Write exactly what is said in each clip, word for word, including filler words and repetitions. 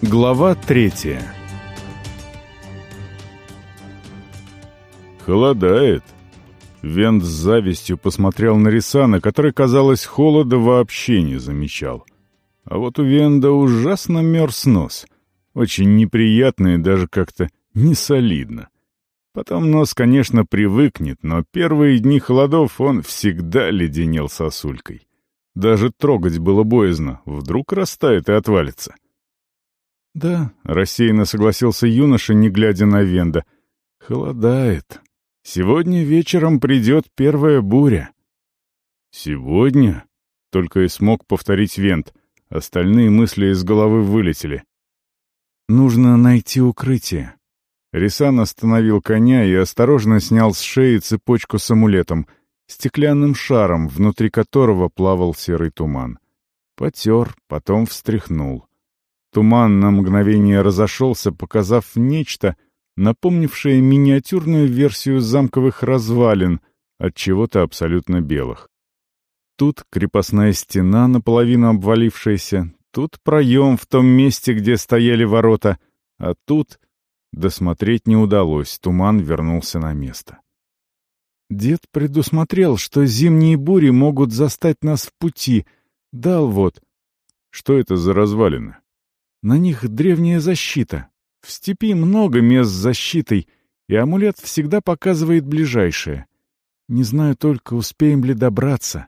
Глава третья. Холодает. Вент с завистью посмотрел на Рисана, который, казалось, холода вообще не замечал. А вот у Венда ужасно мерз нос. Очень неприятно и даже как-то несолидно. Потом нос, конечно, привыкнет, но первые дни холодов он всегда леденел сосулькой. Даже трогать было боязно, вдруг растает и отвалится. «Да», — рассеянно согласился юноша, не глядя на Венда. «Холодает. Сегодня вечером придет первая буря». «Сегодня?» — только и смог повторить Вент. Остальные мысли из головы вылетели. «Нужно найти укрытие». Рисан остановил коня и осторожно снял с шеи цепочку с амулетом, стеклянным шаром, внутри которого плавал серый туман. Потер, потом встряхнул. Туман на мгновение разошелся, показав нечто, напомнившее миниатюрную версию замковых развалин от чего-то абсолютно белых. Тут крепостная стена, наполовину обвалившаяся, тут проем в том месте, где стояли ворота, а тут... Досмотреть не удалось, туман вернулся на место. Дед предусмотрел, что зимние бури могут застать нас в пути. Дал вот... Что это за развалины? На них древняя защита. В степи много мест с защитой, и амулет всегда показывает ближайшее. Не знаю только, успеем ли добраться.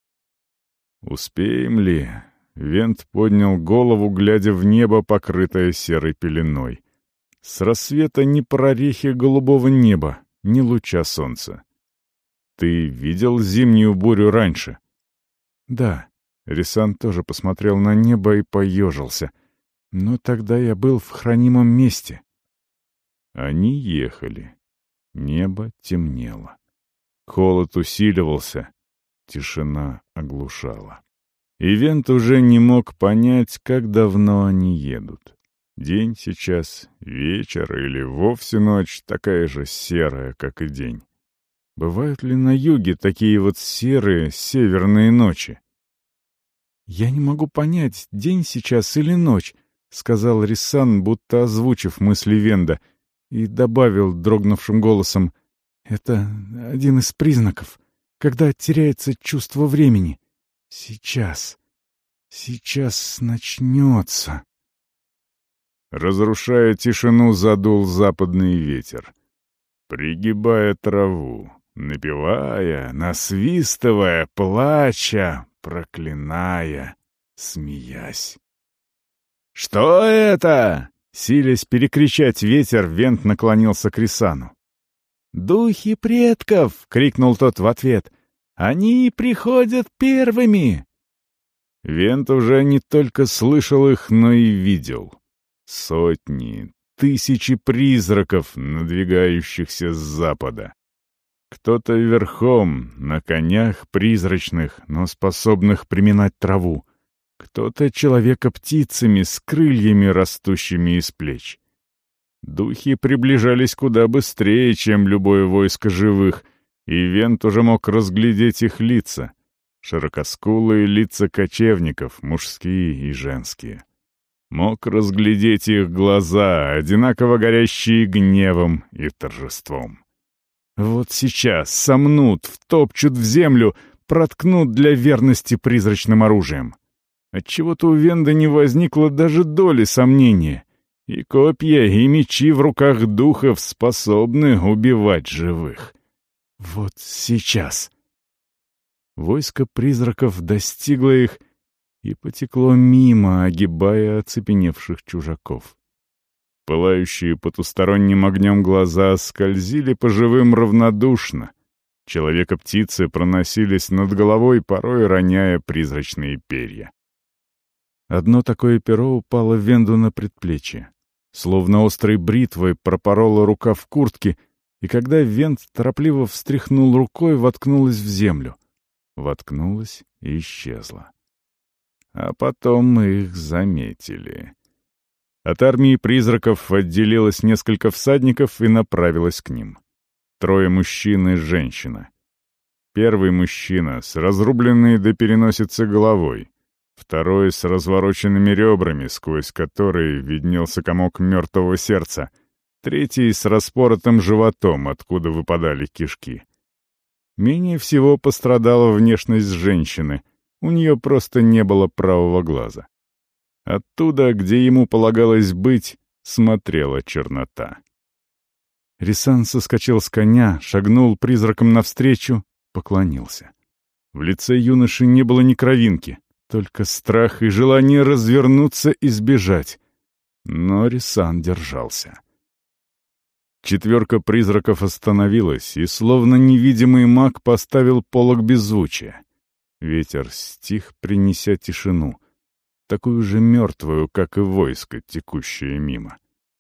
Успеем ли? Вент поднял голову, глядя в небо, покрытое серой пеленой. С рассвета ни прорехи голубого неба, ни луча солнца. Ты видел зимнюю бурю раньше? Да. Рисан тоже посмотрел на небо и поежился. Но тогда я был в хранимом месте. Они ехали. Небо темнело. Холод усиливался. Тишина оглушала. И Вент уже не мог понять, как давно они едут. День сейчас, вечер или вовсе ночь такая же серая, как и день. Бывают ли на юге такие вот серые северные ночи? «Я не могу понять, день сейчас или ночь», — сказал Рисан, будто озвучив мысли Венда, и добавил дрогнувшим голосом: «Это один из признаков, когда теряется чувство времени. Сейчас, сейчас начнется». Разрушая тишину, задул западный ветер. Пригибая траву, напевая, насвистывая, плача, проклиная, смеясь. «Что это?» — силясь перекричать ветер, Вент наклонился к Рисану. «Духи предков!» — крикнул тот в ответ. «Они приходят первыми!» Вент уже не только слышал их, но и видел. Сотни, тысячи призраков, надвигающихся с запада. Кто-то верхом, на конях призрачных, но способных приминать траву. Кто-то человека-птицами с крыльями, растущими из плеч. Духи приближались куда быстрее, чем любое войско живых, и Вент уже мог разглядеть их лица. Широкоскулые лица кочевников, мужские и женские. Мог разглядеть их глаза, одинаково горящие гневом и торжеством. Вот сейчас сомнут, втопчут в землю, проткнут для верности призрачным оружием. Отчего-то у Венда не возникло даже доли сомнения. И копья, и мечи в руках духов способны убивать живых. Вот сейчас. Войско призраков достигло их и потекло мимо, огибая оцепеневших чужаков. Пылающие потусторонним огнем глаза скользили по живым равнодушно. Человека-птицы проносились над головой, порой роняя призрачные перья. Одно такое перо упало Венду на предплечье. Словно острой бритвой пропорола рука в куртке, и когда Венд торопливо встряхнул рукой, воткнулась в землю. Воткнулась и исчезла. А потом мы их заметили. От армии призраков отделилось несколько всадников и направилось к ним. Трое мужчин и женщина. Первый мужчина с разрубленной до переносицы головой. второй с развороченными ребрами, сквозь которые виднелся комок мертвого сердца, третий с распоротым животом, откуда выпадали кишки. Менее всего пострадала внешность женщины, у нее просто не было правого глаза. Оттуда, где ему полагалось быть, смотрела чернота. Рисан соскочил с коня, шагнул призраком навстречу, поклонился. В лице юноши не было ни кровинки, только страх и желание развернуться и сбежать. Но Рисан держался. Четверка призраков остановилась, и словно невидимый маг поставил полог беззвучия. Ветер стих, принеся тишину, такую же мертвую, как и войско, текущее мимо.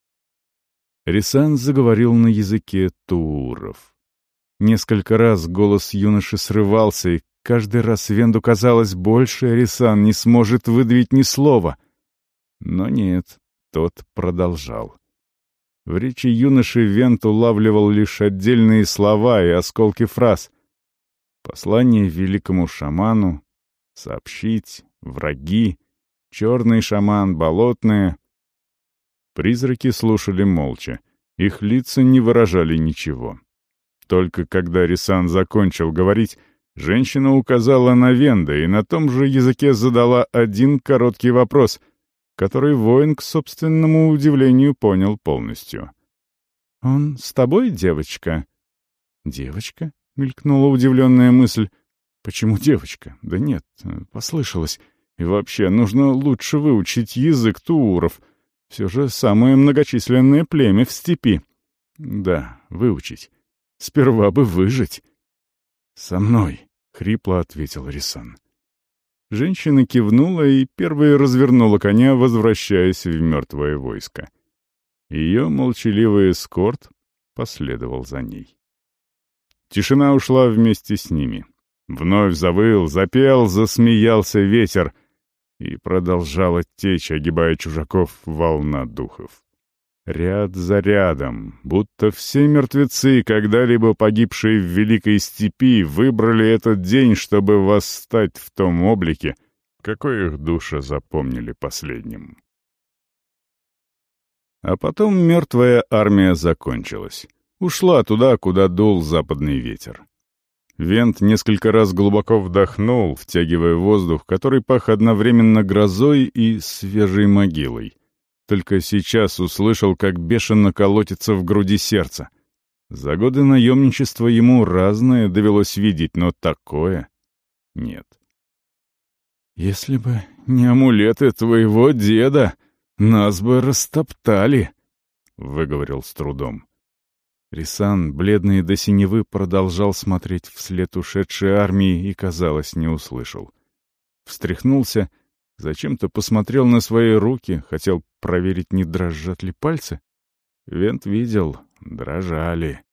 Рисан заговорил на языке тууров. Несколько раз голос юноши срывался, и каждый раз Венду казалось, больше Рисан не сможет выдавить ни слова. Но нет, тот продолжал. В речи юноши Вент улавливал лишь отдельные слова и осколки фраз. Послание великому шаману, сообщить, враги, черный шаман, болотные. Призраки слушали молча, их лица не выражали ничего. Только когда Рисан закончил говорить, женщина указала на Венда и на том же языке задала один короткий вопрос, который воин, к собственному удивлению, понял полностью. «Он с тобой, девочка?» «Девочка?» — мелькнула удивленная мысль. «Почему девочка? Да нет, послышалось. И вообще, нужно лучше выучить язык тууров. Все же самое многочисленное племя в степи. Да, выучить. Сперва бы выжить». «Со мной», — хрипло ответил Рисан. Женщина кивнула и первой развернула коня, возвращаясь в мертвое войско. Ее молчаливый эскорт последовал за ней. Тишина ушла вместе с ними. Вновь завыл, запел, засмеялся ветер, и продолжала течь, огибая чужаков, волна духов. Ряд за рядом, будто все мертвецы, когда-либо погибшие в Великой Степи, выбрали этот день, чтобы восстать в том облике, какой их души запомнили последним. А потом мертвая армия закончилась. Ушла туда, куда дул западный ветер. Вент несколько раз глубоко вдохнул, втягивая воздух, который пах одновременно грозой и свежей могилой. Только сейчас услышал, как бешено колотится в груди сердце. За годы наемничества ему разное довелось видеть, но такое нет. «Если бы не амулеты твоего деда, нас бы растоптали», — выговорил с трудом. Рисан, бледный до синевы, продолжал смотреть вслед ушедшей армии и, казалось, не услышал. Встряхнулся, зачем-то посмотрел на свои руки, хотел проверить, не дрожат ли пальцы. Вент видел, дрожали.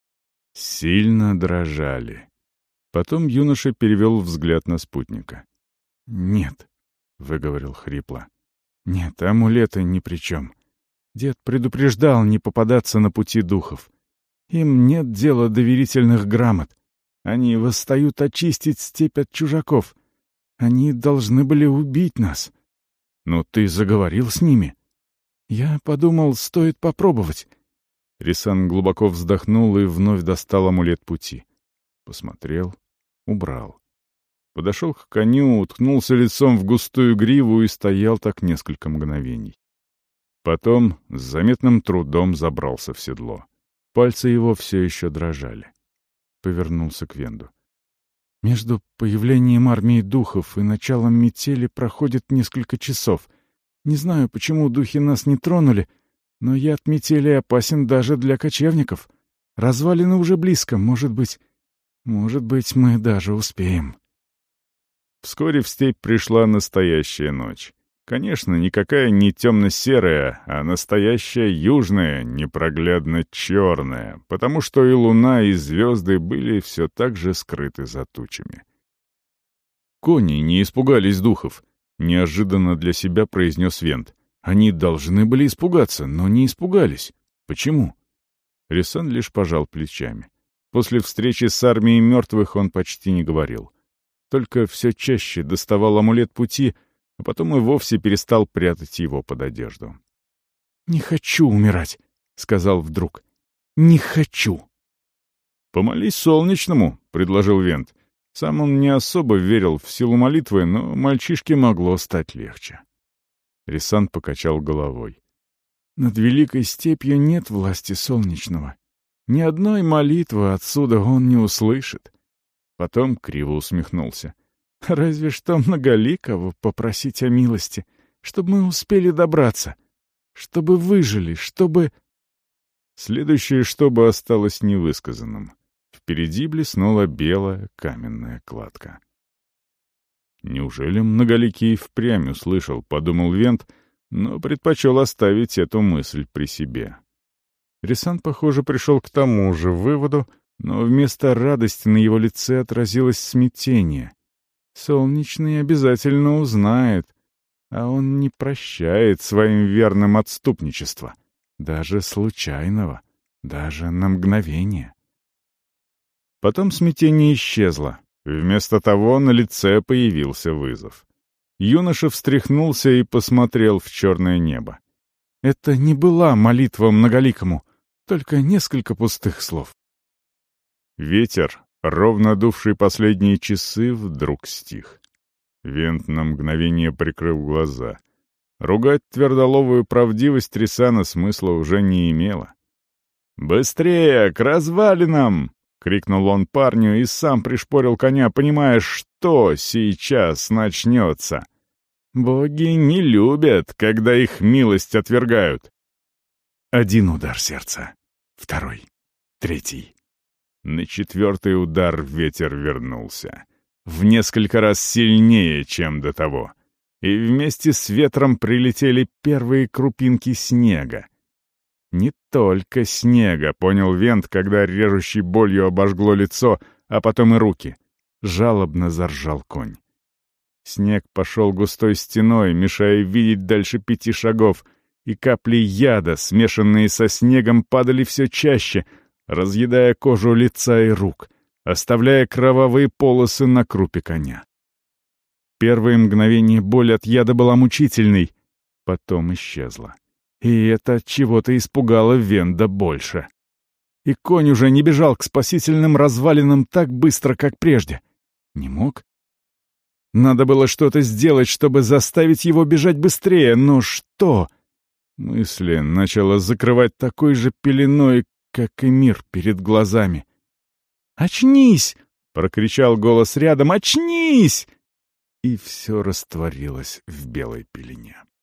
Сильно дрожали. Потом юноша перевел взгляд на спутника. «Нет», — выговорил хрипло. «Нет, амулеты ни при чем. Дед предупреждал не попадаться на пути духов. Им нет дела доверительных грамот. Они восстают очистить степь от чужаков. Они должны были убить нас. Но ты заговорил с ними. Я подумал, стоит попробовать». Рисан глубоко вздохнул и вновь достал амулет пути. Посмотрел, убрал. Подошел к коню, уткнулся лицом в густую гриву и стоял так несколько мгновений. Потом с заметным трудом забрался в седло. Пальцы его все еще дрожали. Повернулся к Венду. «Между появлением армии духов и началом метели проходит несколько часов. Не знаю, почему духи нас не тронули, но яд метели опасен даже для кочевников. Развалины уже близко, может быть... Может быть, мы даже успеем». Вскоре в степь пришла настоящая ночь. Конечно, никакая не темно-серая, а настоящая южная, непроглядно черная, потому что и луна, и звезды были все так же скрыты за тучами. «Кони не испугались духов», — неожиданно для себя произнес Вент. «Они должны были испугаться, но не испугались. Почему?» Рисан лишь пожал плечами. После встречи с армией мертвых он почти не говорил. Только все чаще доставал амулет пути, а потом и вовсе перестал прятать его под одежду. «Не хочу умирать», — сказал вдруг. «Не хочу». «Помолись солнечному», — предложил Вент. Сам он не особо верил в силу молитвы, но мальчишке могло стать легче. Риссан покачал головой. «Над великой степью нет власти солнечного. Ни одной молитвы отсюда он не услышит». Потом криво усмехнулся. «Разве что многоликого попросить о милости, чтобы мы успели добраться, чтобы выжили, чтобы...» Следующее «чтобы» осталось невысказанным. Впереди блеснула белая каменная кладка. «Неужели многоликий впрямь услышал?» — подумал Вент, но предпочел оставить эту мысль при себе. Риссан, похоже, пришел к тому же выводу, но вместо радости на его лице отразилось смятение. Солнечный обязательно узнает, а он не прощает своим верным отступничество, даже случайного, даже на мгновение. Потом смятение исчезло. Вместо того на лице появился вызов. Юноша встряхнулся и посмотрел в черное небо. Это не была молитва многоликому, только несколько пустых слов. Ветер, ровно дувший последние часы, вдруг стих. Вент на мгновение прикрыл глаза. Ругать твердоловую правдивость Риссана смысла уже не имело. «Быстрее, к развалинам!» — крикнул он парню и сам пришпорил коня, понимая, что сейчас начнется. Боги не любят, когда их милость отвергают. Один удар сердца, второй, третий. На четвертый удар ветер вернулся. В несколько раз сильнее, чем до того. И вместе с ветром прилетели первые крупинки снега. Не только снега, понял Вент, когда режущей болью обожгло лицо, а потом и руки. Жалобно заржал конь. Снег пошел густой стеной, мешая видеть дальше пяти шагов, и капли яда, смешанные со снегом, падали все чаще, разъедая кожу лица и рук, оставляя кровавые полосы на крупе коня. Первые мгновения боль от яда была мучительной, потом исчезла. И это от чего-то испугало Венда больше. И конь уже не бежал к спасительным развалинам так быстро, как прежде. Не мог? Надо было что-то сделать, чтобы заставить его бежать быстрее, но что? Мысли начала закрывать такой же пеленой, как и мир перед глазами. «Очнись!» — прокричал голос рядом. «Очнись!» И все растворилось в белой пелене.